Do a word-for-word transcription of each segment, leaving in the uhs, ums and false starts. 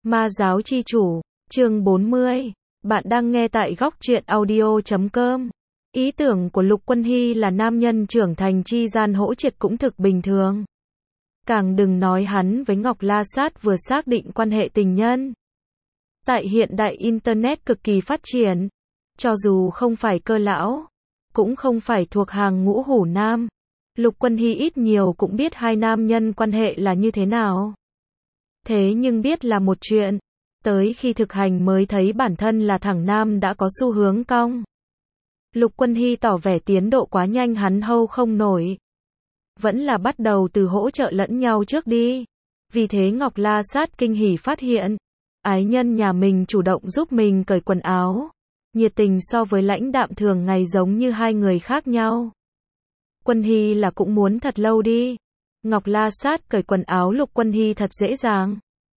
Ma giáo chi chủ, chương bốn mươi. Bạn đang nghe tại góc truyện audio chấm com. Ý tưởng của Lục Quân Hy là nam nhân trưởng thành chi gian hỗ triệt cũng thực bình thường. Càng đừng nói hắn với Ngọc La Sát vừa xác định quan hệ tình nhân. Tại hiện đại Internet cực kỳ phát triển, cho dù không phải cơ lão, cũng không phải thuộc hàng ngũ hủ nam, Lục Quân Hy ít nhiều cũng biết hai nam nhân quan hệ là như thế nào. Thế nhưng biết là một chuyện, tới khi thực hành mới thấy bản thân là thằng nam đã có xu hướng cong. Lục Quân Hy tỏ vẻ tiến độ quá nhanh hắn hâu không nổi. Vẫn là bắt đầu từ hỗ trợ lẫn nhau trước đi. Vì thế Ngọc La Sát kinh hỉ phát hiện, ái nhân nhà mình chủ động giúp mình cởi quần áo. Nhiệt tình so với lãnh đạm thường ngày giống như hai người khác nhau. Quân Hy là cũng muốn thật lâu đi. Ngọc La Sát cởi quần áo Lục Quân Hy thật dễ dàng.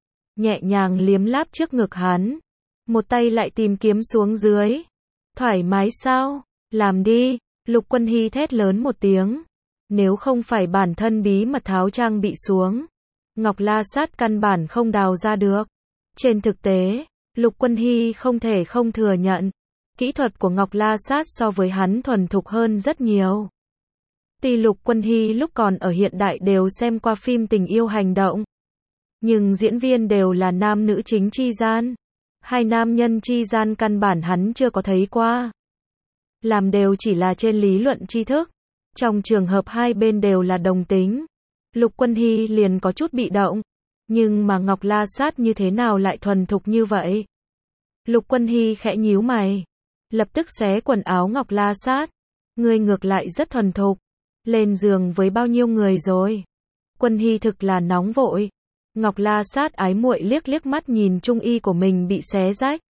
Nhẹ nhàng liếm láp trước ngực hắn. Một tay lại tìm kiếm xuống dưới. Thoải mái sao? Làm đi. Lục Quân Hy thét lớn một tiếng. Nếu không phải bản thân bí mật tháo trang bị xuống, Ngọc La Sát căn bản không đào ra được. Trên thực tế, Lục Quân Hy không thể không thừa nhận, kỹ thuật của Ngọc La Sát so với hắn thuần thục hơn rất nhiều. Tuy Lục Quân Hy lúc còn ở hiện đại đều xem qua phim tình yêu hành động, nhưng diễn viên đều là nam nữ chính chi gian. Hai nam nhân chi gian căn bản hắn chưa có thấy qua. Làm đều chỉ là trên lý luận tri thức. Trong trường hợp hai bên đều là đồng tính, Lục Quân Hy liền có chút bị động. Nhưng mà Ngọc La Sát như thế nào lại thuần thục như vậy? Lục Quân Hy khẽ nhíu mày, lập tức xé quần áo Ngọc La Sát. Ngươi ngược lại rất thuần thục. Lên giường với bao nhiêu người rồi? Quân Hy thực là nóng vội. Ngọc La Sát ái muội liếc liếc mắt nhìn trung y của mình bị xé rách.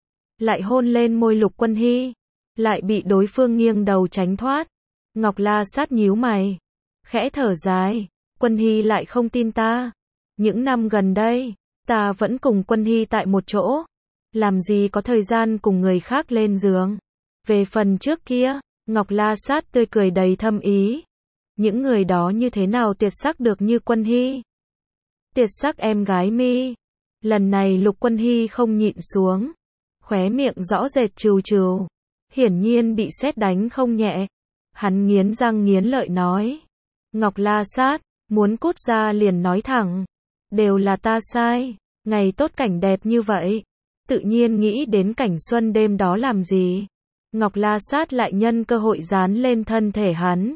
Lại hôn lên môi Lục Quân Hy. Lại bị đối phương nghiêng đầu tránh thoát. Ngọc La Sát nhíu mày. Khẽ thở dài. Quân Hy lại không tin ta. Những năm gần đây, ta vẫn cùng Quân Hy tại một chỗ. Làm gì có thời gian cùng người khác lên giường. Về phần trước kia, Ngọc La Sát tươi cười đầy thâm ý. Những người đó như thế nào tiệt sắc được như Quân Hy? Tiệt sắc em gái mi. Lần này Lục Quân Hy không nhịn xuống. Khóe miệng rõ rệt trừ trừ. Hiển nhiên bị sét đánh không nhẹ. Hắn nghiến răng nghiến lợi nói. Ngọc La Sát, muốn cút ra liền nói thẳng. Đều là ta sai. Ngày tốt cảnh đẹp như vậy. Tự nhiên nghĩ đến cảnh xuân đêm đó làm gì. Ngọc La Sát lại nhân cơ hội dán lên thân thể hắn.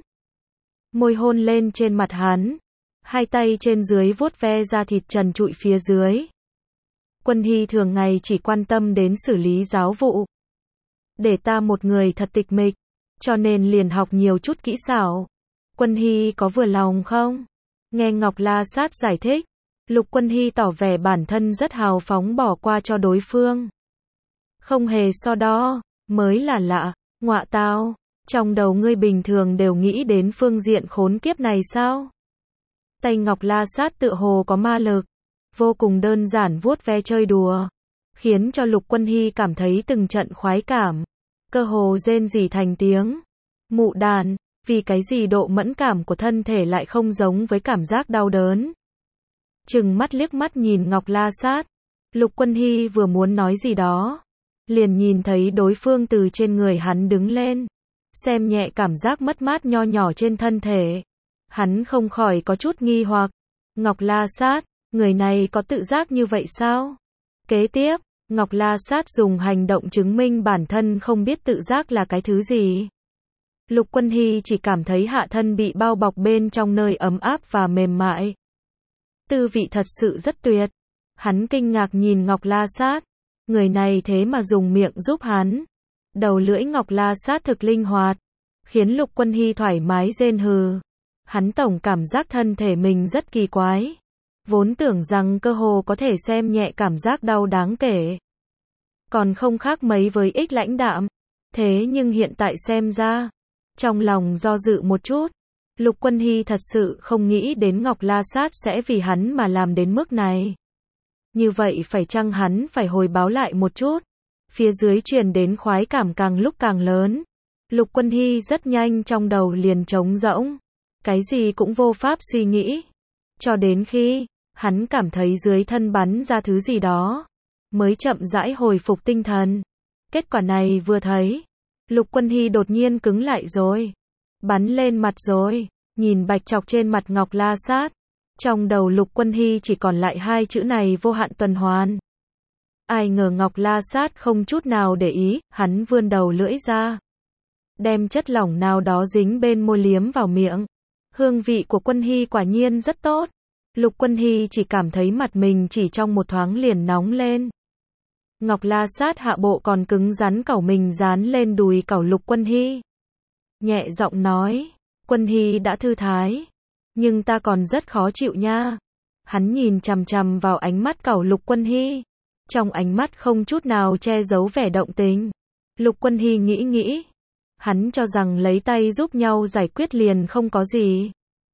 Môi hôn lên trên mặt hắn. Hai tay trên dưới vuốt ve da thịt trần trụi phía dưới. Quân Hy thường ngày chỉ quan tâm đến xử lý giáo vụ. Để ta một người thật tịch mịch, cho nên liền học nhiều chút kỹ xảo. Quân Hy có vừa lòng không? Nghe Ngọc La Sát giải thích, Lục Quân Hy tỏ vẻ bản thân rất hào phóng bỏ qua cho đối phương. Không hề so đo, mới là lạ. Ngọa tao, trong đầu ngươi bình thường đều nghĩ đến phương diện khốn kiếp này sao? Tay Ngọc La Sát tựa hồ có ma lực, vô cùng đơn giản vuốt ve chơi đùa, khiến cho Lục Quân Hy cảm thấy từng trận khoái cảm, cơ hồ rên rỉ thành tiếng. Mụ đàn, vì cái gì độ mẫn cảm của thân thể lại không giống với cảm giác đau đớn. Trừng mắt liếc mắt nhìn Ngọc La Sát, Lục Quân Hy vừa muốn nói gì đó, liền nhìn thấy đối phương từ trên người hắn đứng lên, xem nhẹ cảm giác mất mát nho nhỏ trên thân thể. Hắn không khỏi có chút nghi hoặc. Ngọc La Sát, người này có tự giác như vậy sao? Kế tiếp, Ngọc La Sát dùng hành động chứng minh bản thân không biết tự giác là cái thứ gì. Lục Quân Hy chỉ cảm thấy hạ thân bị bao bọc bên trong nơi ấm áp và mềm mại. Tư vị thật sự rất tuyệt. Hắn kinh ngạc nhìn Ngọc La Sát. Người này thế mà dùng miệng giúp hắn. Đầu lưỡi Ngọc La Sát thực linh hoạt, khiến Lục Quân Hy thoải mái rên hừ. Hắn tổng cảm giác thân thể mình rất kỳ quái. Vốn tưởng rằng cơ hồ có thể xem nhẹ cảm giác đau đáng kể. Còn không khác mấy với ích lãnh đạm. Thế nhưng hiện tại xem ra, trong lòng do dự một chút. Lục Quân Hy thật sự không nghĩ đến Ngọc La Sát sẽ vì hắn mà làm đến mức này. Như vậy phải chăng hắn phải hồi báo lại một chút. Phía dưới truyền đến khoái cảm càng lúc càng lớn. Lục Quân Hy rất nhanh trong đầu liền trống rỗng. Cái gì cũng vô pháp suy nghĩ. Cho đến khi, Hắn cảm thấy dưới thân bắn ra thứ gì đó, mới chậm rãi hồi phục tinh thần. Kết quả này vừa thấy, Lục Quân Hy đột nhiên cứng lại rồi. Bắn lên mặt rồi, nhìn bạch trọc trên mặt Ngọc La Sát. Trong đầu Lục Quân Hy chỉ còn lại hai chữ này: vô hạn tuần hoàn. Ai ngờ Ngọc La Sát không chút nào để ý, hắn vươn đầu lưỡi ra, đem chất lỏng nào đó dính bên môi liếm vào miệng. Hương vị của Quân Hy quả nhiên rất tốt. Lục Quân Hy chỉ cảm thấy mặt mình chỉ trong một thoáng liền nóng lên. Ngọc La Sát hạ bộ còn cứng rắn cẩu mình dán lên đùi cẩu Lục Quân Hy. Nhẹ giọng nói, Quân Hy đã thư thái, nhưng ta còn rất khó chịu nha. Hắn nhìn chằm chằm vào ánh mắt cẩu Lục Quân Hy, trong ánh mắt không chút nào che giấu vẻ động tình. Lục Quân Hy nghĩ nghĩ, hắn cho rằng lấy tay giúp nhau giải quyết liền không có gì.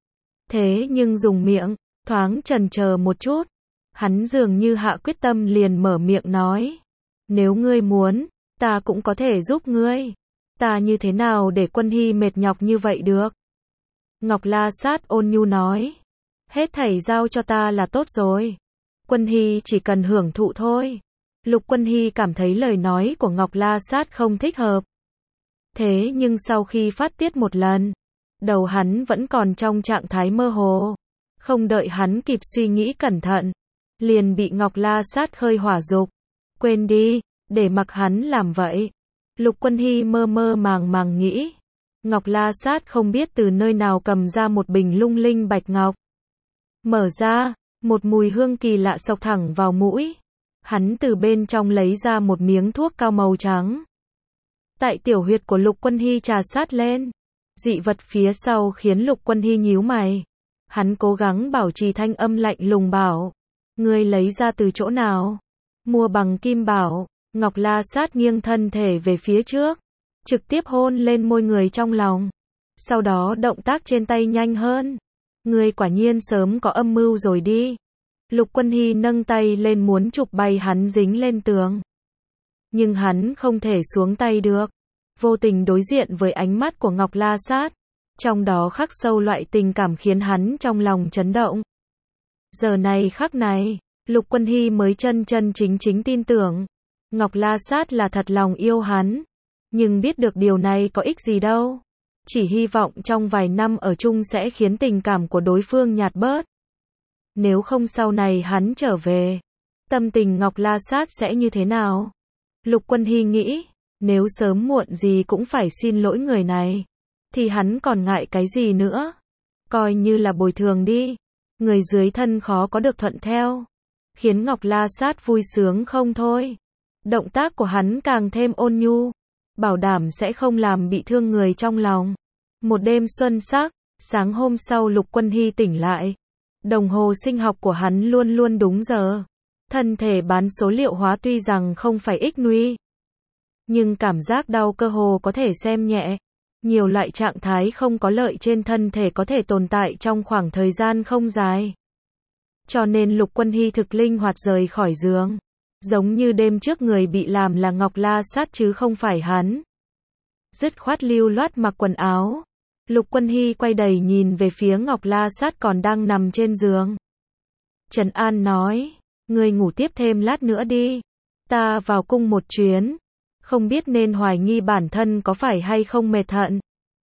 Thế nhưng dùng miệng, thoáng chần chờ một chút, hắn dường như hạ quyết tâm liền mở miệng nói, nếu ngươi muốn, ta cũng có thể giúp ngươi. Ta như thế nào để Quân Hy mệt nhọc như vậy được? Ngọc La Sát ôn nhu nói, hết thảy giao cho ta là tốt rồi. Quân Hy chỉ cần hưởng thụ thôi. Lục Quân Hy cảm thấy lời nói của Ngọc La Sát không thích hợp. Thế nhưng sau khi phát tiết một lần, đầu hắn vẫn còn trong trạng thái mơ hồ. Không đợi hắn kịp suy nghĩ cẩn thận, liền bị Ngọc La Sát khơi hỏa dục. Quên đi, để mặc hắn làm vậy. Lục Quân Hy mơ mơ màng màng nghĩ. Ngọc La Sát không biết từ nơi nào cầm ra một bình lung linh bạch ngọc. Mở ra, một mùi hương kỳ lạ xộc thẳng vào mũi. Hắn từ bên trong lấy ra một miếng thuốc cao màu trắng. Tại tiểu huyệt của Lục Quân Hy trà sát lên. Dị vật phía sau khiến Lục Quân Hy nhíu mày. Hắn cố gắng bảo trì thanh âm lạnh lùng bảo, ngươi lấy ra từ chỗ nào? Mua bằng kim bảo. Ngọc La Sát nghiêng thân thể về phía trước, trực tiếp hôn lên môi người trong lòng. Sau đó động tác trên tay nhanh hơn. Ngươi quả nhiên sớm có âm mưu rồi đi. Lục Quân Hy nâng tay lên muốn chụp bay hắn dính lên tường. Nhưng hắn không thể xuống tay được. Vô tình đối diện với ánh mắt của Ngọc La Sát. Trong đó khắc sâu loại tình cảm khiến hắn trong lòng chấn động. Giờ này khắc này, Lục Quân Hy mới chân chân chính chính tin tưởng. Ngọc La Sát là thật lòng yêu hắn. Nhưng biết được điều này có ích gì đâu. Chỉ hy vọng trong vài năm ở chung sẽ khiến tình cảm của đối phương nhạt bớt. Nếu không sau này hắn trở về, tâm tình Ngọc La Sát sẽ như thế nào? Lục Quân Hy nghĩ, nếu sớm muộn gì cũng phải xin lỗi người này, thì hắn còn ngại cái gì nữa? Coi như là bồi thường đi. Người dưới thân khó có được thuận theo, khiến Ngọc La Sát vui sướng không thôi. Động tác của hắn càng thêm ôn nhu, bảo đảm sẽ không làm bị thương người trong lòng. Một đêm xuân sắc, sáng hôm sau Lục Quân Hy tỉnh lại. Đồng hồ sinh học của hắn luôn luôn đúng giờ. Thân thể bán số liệu hóa tuy rằng không phải ích nguy, nhưng cảm giác đau cơ hồ có thể xem nhẹ. Nhiều loại trạng thái không có lợi trên thân thể có thể tồn tại trong khoảng thời gian không dài. Cho nên Lục Quân Hy thực linh hoạt rời khỏi giường. Giống như đêm trước người bị làm là Ngọc La Sát chứ không phải hắn. Dứt khoát lưu loát mặc quần áo. Lục Quân Hy quay đầy nhìn về phía Ngọc La Sát còn đang nằm trên giường. Trần An nói, ngươi ngủ tiếp thêm lát nữa đi. Ta vào cung một chuyến. Không biết nên hoài nghi bản thân có phải hay không mệt thận.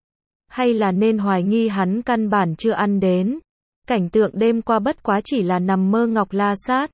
Hay là nên hoài nghi hắn căn bản chưa ăn đến. Cảnh tượng đêm qua bất quá chỉ là nằm mơ Ngọc La Sát.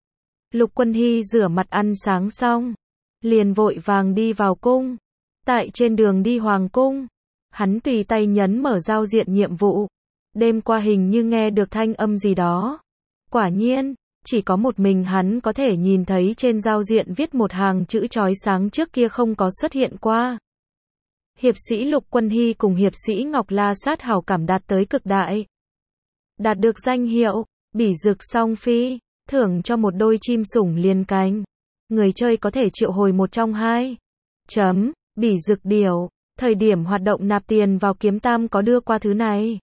Lục Quân Hy rửa mặt ăn sáng xong, liền vội vàng đi vào cung. Tại trên đường đi hoàng cung, hắn tùy tay nhấn mở giao diện nhiệm vụ. Đêm qua hình như nghe được thanh âm gì đó. Quả nhiên, chỉ có một mình hắn có thể nhìn thấy trên giao diện viết một hàng chữ chói sáng trước kia không có xuất hiện qua. Hiệp sĩ Lục Quân Hy cùng hiệp sĩ Ngọc La Sát hảo cảm đạt tới cực đại. Đạt được danh hiệu Bỉ Dực Song Phi, thưởng cho một đôi chim sủng liền cánh. Người chơi có thể triệu hồi một trong hai. Chấm, Bỉ Dực Điểu. Thời điểm hoạt động nạp tiền vào kiếm tam có đưa qua thứ này.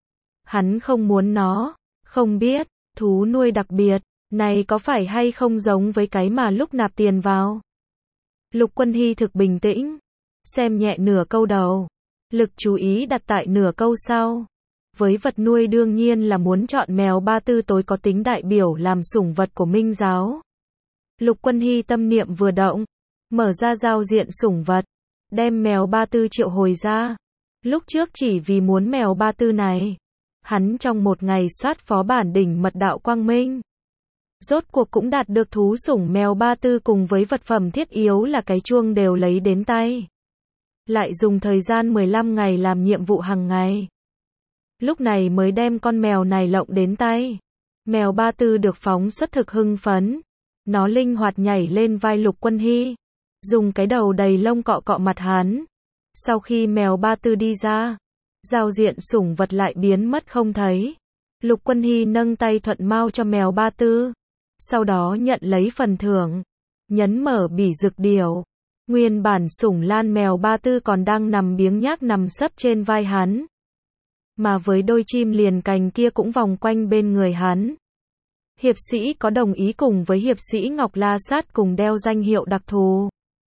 Hắn không muốn nó. Không biết, thú nuôi đặc biệt này có phải hay không giống với cái mà lúc nạp tiền vào. Lục Quân Hy thực bình tĩnh, xem nhẹ nửa câu đầu, lực chú ý đặt tại nửa câu sau. với vật nuôi đương nhiên là muốn chọn mèo Ba Tư tối có tính đại biểu làm sủng vật của Minh giáo. Lục Quân Hy tâm niệm vừa động, mở ra giao diện sủng vật, đem mèo Ba Tư triệu hồi ra. Lúc trước chỉ vì muốn mèo Ba Tư này, hắn trong một ngày soát phó bản đỉnh mật đạo quang minh. Rốt cuộc cũng đạt được thú sủng mèo Ba Tư cùng với vật phẩm thiết yếu là cái chuông đều lấy đến tay. Lại dùng thời gian mười lăm ngày làm nhiệm vụ hàng ngày. Lúc này mới đem con mèo này lộng đến tay. Mèo Ba Tư được phóng xuất thực hưng phấn. Nó linh hoạt nhảy lên vai Lục Quân Hy, dùng cái đầu đầy lông cọ cọ mặt hắn. Sau khi mèo Ba Tư đi ra, giao diện sủng vật lại biến mất không thấy. Lục Quân Hy nâng tay thuận mau cho mèo Ba Tư, sau đó nhận lấy phần thưởng, nhấn mở bỉ dược điểu. Nguyên bản sủng lan mèo Ba Tư còn đang nằm biếng nhác nằm sấp trên vai hắn, mà với đôi chim liền cành kia cũng vòng quanh bên người hắn. Hiệp sĩ có đồng ý cùng với hiệp sĩ Ngọc La Sát cùng đeo danh hiệu đặc thù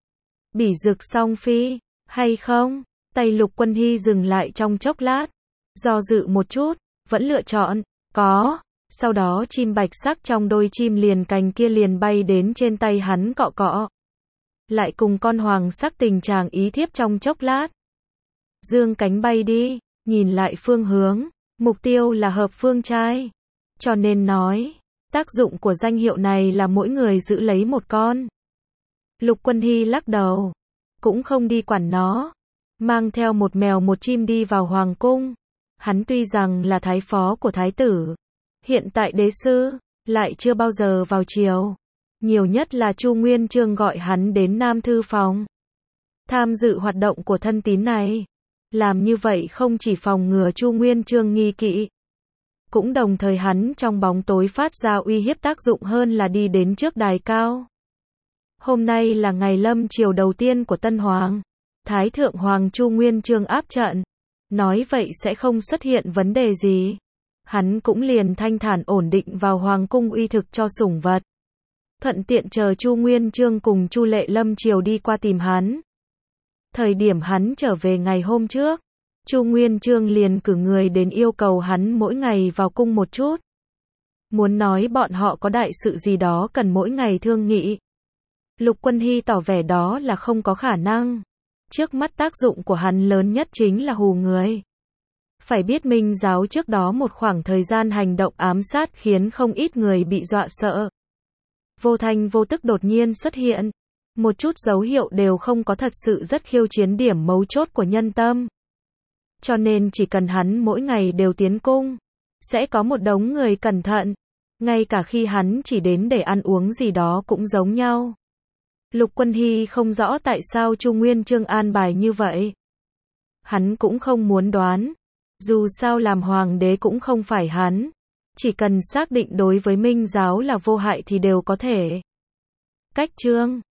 bỉ dược song phi, hay không? Tay Lục Quân Hy dừng lại trong chốc lát, do dự một chút, vẫn lựa chọn, có. Sau đó chim bạch sắc trong đôi chim liền cành kia liền bay đến trên tay hắn cọ cọ. Lại cùng con hoàng sắc tình chàng ý thiếp trong chốc lát. Dương cánh bay đi, nhìn lại phương hướng, mục tiêu là hợp phương trai. Cho nên nói, tác dụng của danh hiệu này là mỗi người giữ lấy một con. Lục Quân Hy lắc đầu, cũng không đi quản nó, mang theo một mèo một chim đi vào hoàng cung. Hắn tuy rằng là thái phó của thái tử, hiện tại đế sư, lại chưa bao giờ vào triều. Nhiều nhất là Chu Nguyên Chương gọi hắn đến Nam Thư phòng, tham dự hoạt động của thân tín này. Làm như vậy không chỉ phòng ngừa Chu Nguyên Chương nghi kỵ, cũng đồng thời hắn trong bóng tối phát ra uy hiếp tác dụng hơn là đi đến trước đài cao. Hôm nay là ngày lâm triều đầu tiên của Tân Hoàng. Thái Thượng Hoàng Chu Nguyên Chương áp trận, nói vậy sẽ không xuất hiện vấn đề gì. Hắn cũng liền thanh thản ổn định vào hoàng cung uy thực cho sủng vật. Thuận tiện chờ Chu Nguyên Chương cùng Chu Lệ lâm triều đi qua tìm hắn. Thời điểm hắn trở về ngày hôm trước, Chu Nguyên Chương liền cử người đến yêu cầu hắn mỗi ngày vào cung một chút. Muốn nói bọn họ có đại sự gì đó cần mỗi ngày thương nghị. Lục Quân Hy tỏ vẻ đó là không có khả năng. Trước mắt tác dụng của hắn lớn nhất chính là hù người. Phải biết Minh giáo trước đó một khoảng thời gian hành động ám sát khiến không ít người bị dọa sợ. Vô thanh vô tức đột nhiên xuất hiện. Một chút dấu hiệu đều không có, thật sự rất khiêu chiến điểm mấu chốt của nhân tâm. Cho nên chỉ cần hắn mỗi ngày đều tiến cung, sẽ có một đống người cẩn thận. Ngay cả khi hắn chỉ đến để ăn uống gì đó cũng giống nhau. Lục Quân Hy không rõ tại sao Chu Nguyên Chương an bài như vậy. Hắn cũng không muốn đoán. Dù sao làm hoàng đế cũng không phải hắn. Chỉ cần xác định đối với Minh giáo là vô hại thì đều có thể. Cách chương